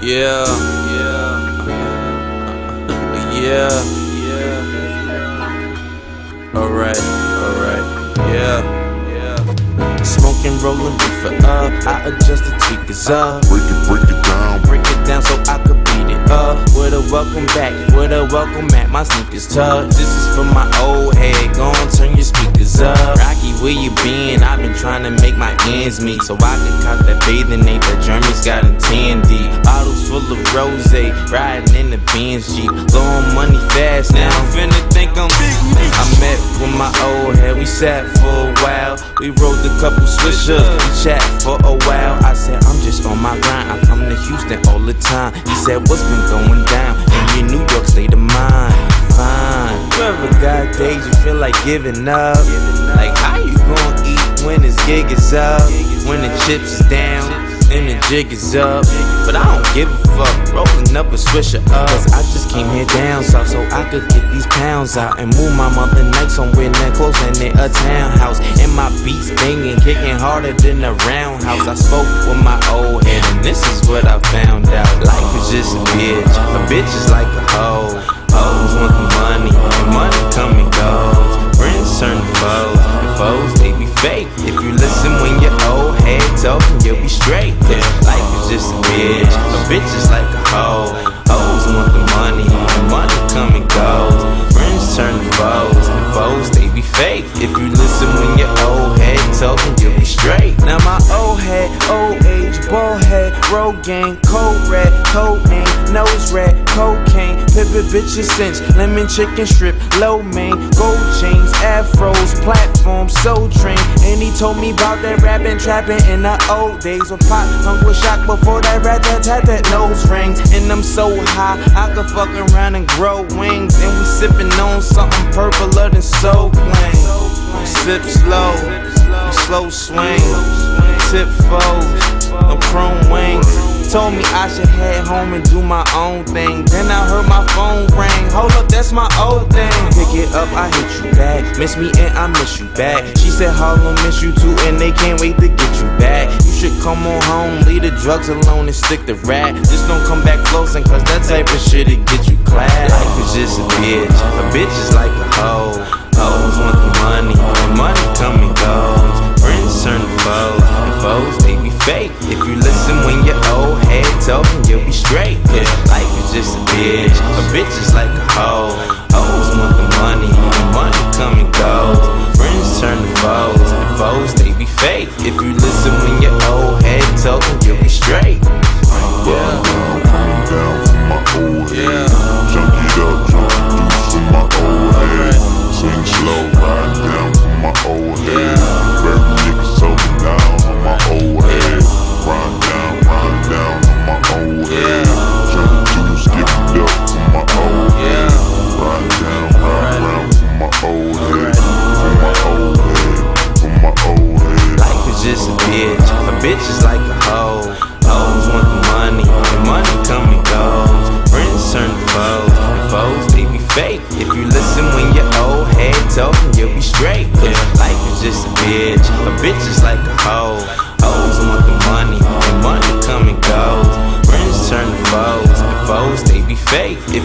Yeah, alright, yeah. Smoking, rolling, reefer up. I adjust the tweakers up. Break it down so I could beat it up. With a welcome back, with a welcome at my sneakers tucked. This is for my old head, go on, turn your speakers up. Rocky, where you been? I've been trying to make my ends meet, so I can cop that bathing ape that Jeremy's got in 10 deep. Bottles full of rose, riding in the Benz Jeep. Blowing money fast, now I'm finna think I'm big. I met with my old head, we sat for a while. We rolled a couple swishers, we chat for a while. I said, I'm just on my grind, I come to Houston all the time. He said, what's been going down in your New York state of mind? Fine. You ever got days you feel like giving up? Like how you gon' eat when this gig is up? When the chips is down and the jig is up? But I don't give a fuck, rolling up a swisher up. Cause I just came here down south so I could get these pounds out and move my mother night somewhere that close and in a townhouse. And my beats banging, kicking harder than a roundhouse. I spoke with my old head and this is what I found out. Life is just a bitch is like a hoe. Hoes want the money, and money come and goes. Friends turn to foes, and foes they be fake. If you listen when your old head talking, you'll be straight. Yeah, life is just a bitch is like a hoe. Hoes want the money, and money come and goes. Friends turn to foes, and foes they be fake. If you listen when your old head talking, you'll be straight. Now my old head, old age, bald head, road gang, cold red, code name, nose red, cocaine, pivot bitches since lemon chicken strip, low main, gold chains, afros, platform, soul train. And he told me about that rapping, trapping in the old days. When Pop hung with shock before that rat had that nose rings. And I'm so high, I could fuck around and grow wings. And we sipping on something purpler than Soul Plane. Sip slow, slow swing, tip foes, no chrome wings. Told me I should head home and do my own thing. Then I heard my phone ring. Hold up, that's my old thing. Pick it up, I hit you back. Miss me and I miss you back. She said Harlem miss you too and they can't wait to get you back. You should come on home, leave the drugs alone and stick to rap. Just don't come back closing cause that type of shit'll get you clapped. Life is just a bitch is like a hoe. Hoes want the money, and money come and goes. Friends turn to foes, and foes they be fake. If you listen when your old head talking, you'll be straight. Yeah, life is just a bitch is like a hoe. Hoes want the money, and money come and goes. Friends turn to foes, and foes they be fake. If you listen when your old head talking, you'll be straight. Coming down from my old head. Junk it up, jump through from my old head. Swing slow, ride down from my old head. Very niggas talking down on my old head. Ride down on my old head. Jump through, skip it up from my old head. Ride down from my old head. From my old head, from my old head. Life is just a bitch is like a hoe. Hoes want the money, and money come and goes. Friends turn to foes, and foes they be fake. If you listen when your old head talking, you'll be straight. Yeah, life is just a bitch is like a hoe. Hoes want the money, and money come and goes. Friends turn to foes, and foes they be fake.